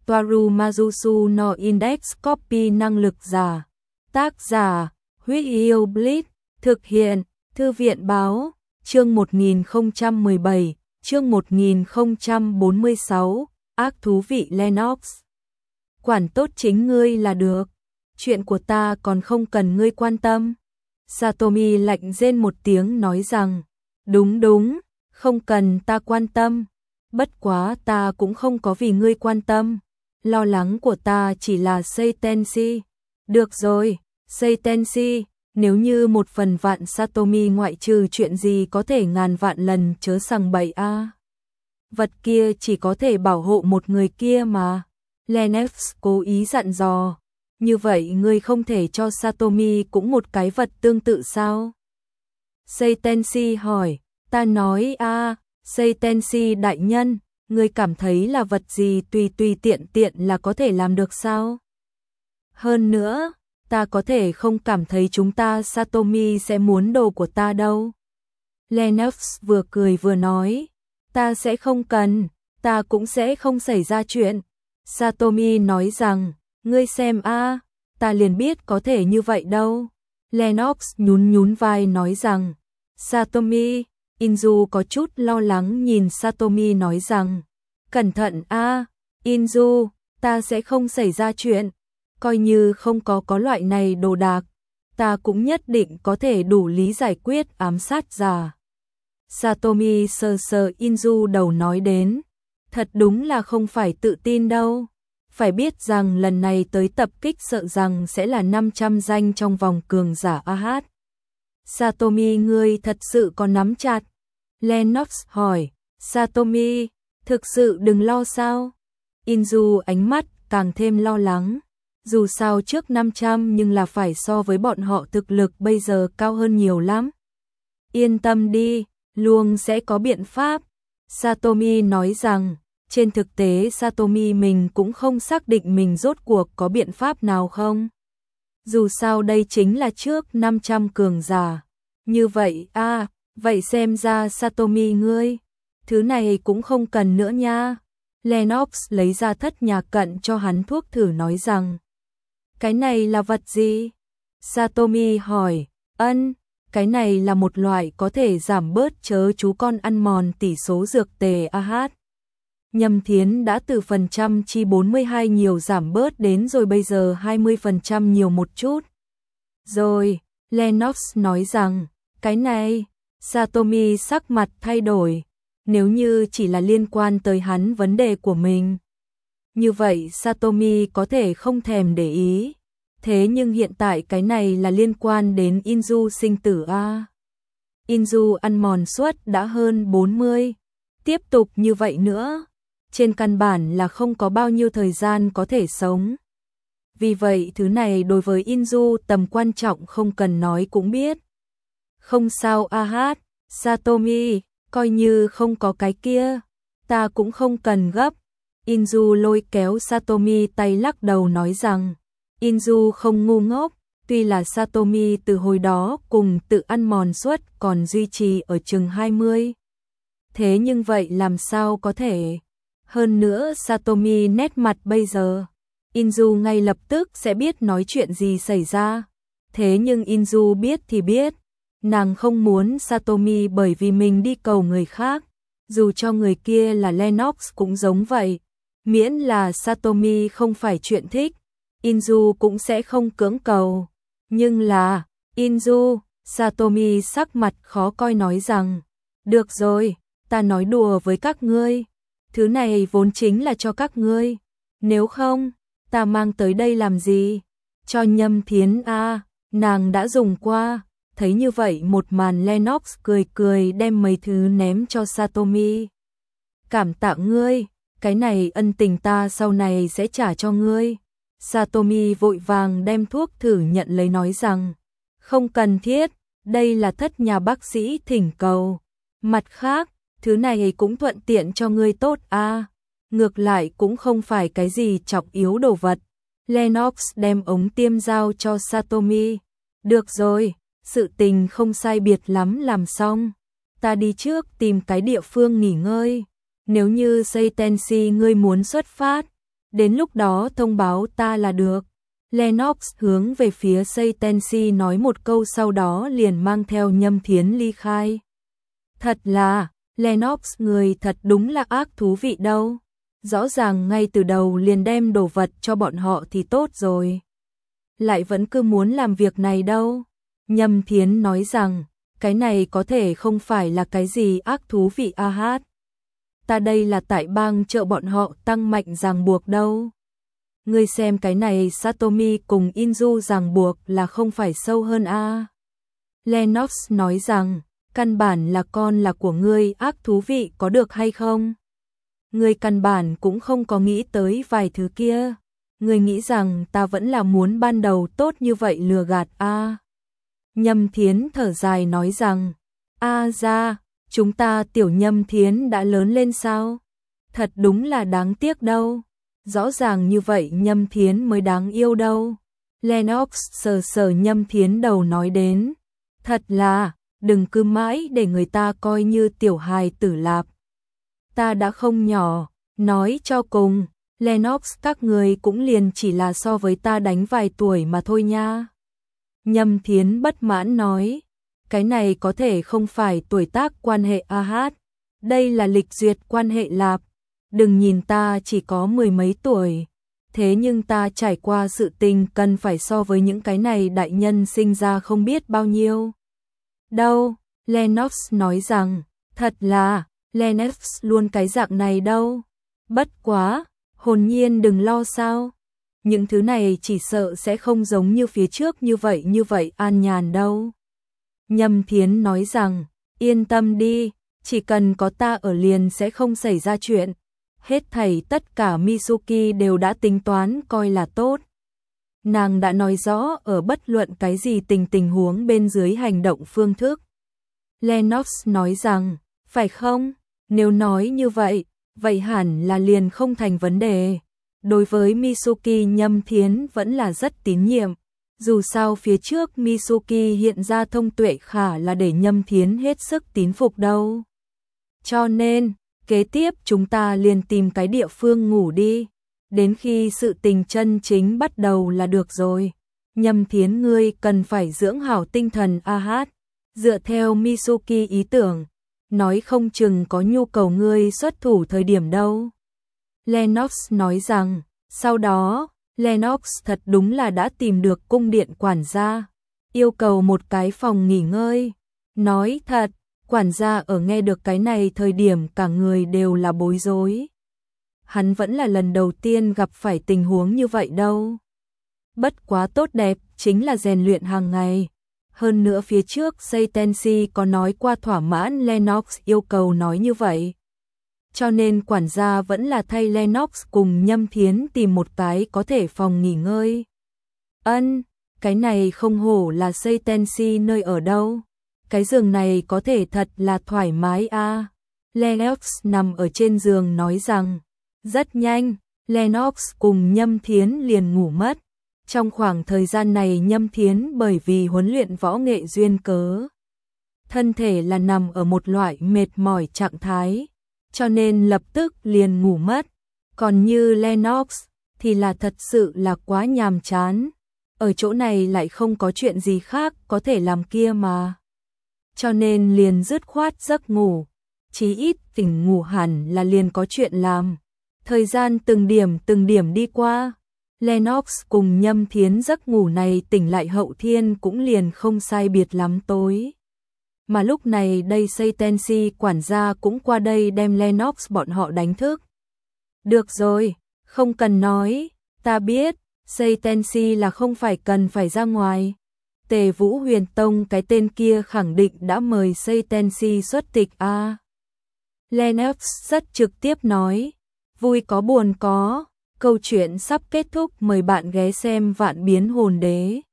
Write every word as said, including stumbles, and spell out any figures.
Toaru Majusu no Index Copy năng lực giả. Tác giả, Huyết Yêu Blitz, thực hiện, Thư viện báo, chương một nghìn không trăm mười bảy, chương một nghìn không trăm bốn mươi sáu, ác thú vị Lennox. Quản tốt chính ngươi là được, chuyện của ta còn không cần ngươi quan tâm. Satomi lạnh rên một tiếng nói rằng, đúng đúng, không cần ta quan tâm, bất quá ta cũng không có vì ngươi quan tâm, lo lắng của ta chỉ là Seitenshi. Được rồi, Seitenshi, nếu như một phần vạn Satomi ngoại trừ chuyện gì có thể ngàn vạn lần chớ sằng bậy a. Vật kia chỉ có thể bảo hộ một người kia mà. Lennox cố ý dặn dò, như vậy ngươi không thể cho Satomi cũng một cái vật tương tự sao? Seitenshi hỏi, ta nói a, Seitenshi đại nhân, ngươi cảm thấy là vật gì tùy tùy tiện tiện là có thể làm được sao? Hơn nữa, ta có thể không cảm thấy chúng ta Satomi sẽ muốn đồ của ta đâu. Lennox vừa cười vừa nói, ta sẽ không cần, ta cũng sẽ không xảy ra chuyện. Satomi nói rằng, ngươi xem a, ta liền biết có thể như vậy đâu. Lennox nhún nhún vai nói rằng, Satomi, Inju có chút lo lắng nhìn Satomi nói rằng, cẩn thận a, Inju, ta sẽ không xảy ra chuyện, coi như không có có loại này đồ đạc, ta cũng nhất định có thể đủ lý giải quyết ám sát giả. Satomi sờ sờ Inju đầu nói đến, thật đúng là không phải tự tin đâu, phải biết rằng lần này tới tập kích sợ rằng sẽ là năm trăm danh trong vòng cường giả a hát. Satomi ngươi thật sự có nắm chặt? Lennox hỏi, Satomi, thực sự đừng lo sao? Inju ánh mắt càng thêm lo lắng, dù sao trước năm trăm nhưng là phải so với bọn họ thực lực bây giờ cao hơn nhiều lắm. Yên tâm đi, luôn sẽ có biện pháp. Satomi nói rằng, trên thực tế Satomi mình cũng không xác định mình rốt cuộc có biện pháp nào không. Dù sao đây chính là trước năm trăm cường giả. Như vậy a, vậy xem ra Satomi ngươi, thứ này cũng không cần nữa nha. Lennox lấy ra thất nhà cận cho hắn thuốc thử nói rằng, cái này là vật gì? Satomi hỏi, ân, cái này là một loại có thể giảm bớt chớ chú con ăn mòn tỷ số dược tề a hát. Nhâm Thiến đã từ phần trăm chi bốn mươi hai nhiều giảm bớt đến rồi bây giờ hai mươi phần trăm nhiều một chút. Rồi, Lennox nói rằng, cái này, Satomi sắc mặt thay đổi, nếu như chỉ là liên quan tới hắn vấn đề của mình. Như vậy Satomi có thể không thèm để ý, thế nhưng hiện tại cái này là liên quan đến Inju sinh tử a. Inju ăn mòn suất đã hơn bốn mươi, tiếp tục như vậy nữa, trên căn bản là không có bao nhiêu thời gian có thể sống. Vì vậy thứ này đối với Inju tầm quan trọng không cần nói cũng biết. Không sao a hát, Satomi, coi như không có cái kia, ta cũng không cần gấp. Inju lôi kéo Satomi tay lắc đầu nói rằng, Inju không ngu ngốc, tuy là Satomi từ hồi đó cùng tự ăn mòn suất còn duy trì ở chừng hai mươi. Thế nhưng vậy làm sao có thể? Hơn nữa Satomi nét mặt bây giờ, Inju ngay lập tức sẽ biết nói chuyện gì xảy ra. Thế nhưng Inju biết thì biết, nàng không muốn Satomi bởi vì mình đi cầu người khác, dù cho người kia là Lennox cũng giống vậy. Miễn là Satomi không phải chuyện thích, Inju cũng sẽ không cưỡng cầu. Nhưng là, Inju, Satomi sắc mặt khó coi nói rằng, được rồi, ta nói đùa với các ngươi, thứ này vốn chính là cho các ngươi, nếu không, ta mang tới đây làm gì? Cho Nhâm Thiến a, nàng đã dùng qua. Thấy như vậy một màn Lennox cười cười đem mấy thứ ném cho Satomi. Cảm tạ ngươi, cái này ân tình ta sau này sẽ trả cho ngươi. Satomi vội vàng đem thuốc thử nhận lấy nói rằng, không cần thiết, đây là thất nhà bác sĩ thỉnh cầu. Mặt khác, thứ này cũng thuận tiện cho ngươi tốt a. Ngược lại cũng không phải cái gì trọng yếu đồ vật. Lennox đem ống tiêm giao cho Satomi. Được rồi, sự tình không sai biệt lắm làm xong. Ta đi trước tìm cái địa phương nghỉ ngơi. Nếu như Seitenshi ngươi muốn xuất phát, Đến lúc đó thông báo ta là được. Lennox hướng về phía Saitensi nói một câu sau đó liền mang theo Nhâm Thiến ly khai. Thật là, Lennox người thật đúng là ác thú vị đâu. Rõ ràng ngay từ đầu liền đem đồ vật cho bọn họ thì tốt rồi. Lại vẫn cứ muốn làm việc này đâu. Nhâm Thiến nói rằng, cái này có thể không phải là cái gì ác thú vị a hát. Ta đây là tại bang trợ bọn họ tăng mạnh ràng buộc đâu. Ngươi xem cái này Satomi cùng Inju ràng buộc là không phải sâu hơn a. Lennox nói rằng, căn bản là con là của ngươi, ác thú vị có được hay không? Ngươi căn bản cũng không có nghĩ tới vài thứ kia. Ngươi nghĩ rằng ta vẫn là muốn ban đầu tốt như vậy lừa gạt a. Nhâm Thiến thở dài nói rằng, a ra, chúng ta tiểu Nhâm Thiến đã lớn lên sao? Thật đúng là đáng tiếc đâu. Rõ ràng như vậy Nhâm Thiến mới đáng yêu đâu. Lennox sờ sờ Nhâm Thiến đầu nói đến, thật là, đừng cứ mãi để người ta coi như tiểu hài tử lạp. Ta đã không nhỏ, nói cho cùng, Lennox các người cũng liền chỉ là so với ta đánh vài tuổi mà thôi nha. Nhâm Thiến bất mãn nói, cái này có thể không phải tuổi tác quan hệ a hát, đây là lịch duyệt quan hệ lạp. Đừng nhìn ta chỉ có mười mấy tuổi, thế nhưng ta trải qua sự tình cần phải so với những cái này đại nhân sinh ra không biết bao nhiêu. Đâu, Lennox nói rằng, thật là, Lennox luôn cái dạng này đâu. Bất quá, hồn nhiên đừng lo sao. Những thứ này chỉ sợ sẽ không giống như phía trước như vậy như vậy an nhàn đâu. Nhâm Thiến nói rằng, yên tâm đi, chỉ cần có ta ở liền sẽ không xảy ra chuyện. Hết thảy tất cả Mitsuki đều đã tính toán coi là tốt. Nàng đã nói rõ ở bất luận cái gì tình tình huống bên dưới hành động phương thức. Lennox nói rằng, phải không? Nếu nói như vậy, vậy hẳn là liền không thành vấn đề. Đối với Mitsuki Nhâm Thiến vẫn là rất tín nhiệm. Dù sao phía trước Mitsuki hiện ra thông tuệ khả là để Nhâm Thiến hết sức tín phục đâu. Cho nên, kế tiếp chúng ta liền tìm cái địa phương ngủ đi. Đến khi sự tình chân chính bắt đầu là được rồi. Nhâm Thiến ngươi cần phải dưỡng hảo tinh thần a hát. Dựa theo Mitsuki ý tưởng, nói không chừng có nhu cầu ngươi xuất thủ thời điểm đâu. Lennox nói rằng, sau đó, Lennox thật đúng là đã tìm được cung điện quản gia, yêu cầu một cái phòng nghỉ ngơi. Nói thật, quản gia ở nghe được cái này thời điểm cả người đều là bối rối. Hắn vẫn là lần đầu tiên gặp phải tình huống như vậy đâu. Bất quá tốt đẹp, chính là rèn luyện hàng ngày. Hơn nữa phía trước Saitensi có nói qua thỏa mãn Lennox yêu cầu nói như vậy. Cho nên quản gia vẫn là thay Lennox cùng Nhâm Thiến tìm một cái có thể phòng nghỉ ngơi. Ân, cái này không hổ là Saitensi nơi ở đâu. Cái giường này có thể thật là thoải mái a. À. Lennox nằm ở trên giường nói rằng, rất nhanh, Lennox cùng Nhâm Thiến liền ngủ mất. Trong khoảng thời gian này Nhâm Thiến bởi vì huấn luyện võ nghệ duyên cớ, thân thể là nằm ở một loại mệt mỏi trạng thái, cho nên lập tức liền ngủ mất. Còn như Lennox thì là thật sự là quá nhàm chán. Ở chỗ này lại không có chuyện gì khác có thể làm kia mà. Cho nên liền dứt khoát giấc ngủ. Chí ít tỉnh ngủ hẳn là liền có chuyện làm. Thời gian từng điểm từng điểm đi qua. Lennox cùng Nhâm Thiến giấc ngủ này tỉnh lại hậu thiên cũng liền không sai biệt lắm tối. Mà lúc này đây Saitensi quản gia cũng qua đây đem Lennox bọn họ đánh thức. Được rồi, không cần nói, ta biết, Saitensi là không phải cần phải ra ngoài. Tề Vũ Huyền Tông cái tên kia khẳng định đã mời Saitensi xuất tịch a. À. Lennox rất trực tiếp nói, vui có buồn có, câu chuyện sắp kết thúc, mời bạn ghé xem Vạn Biến Hồn Đế.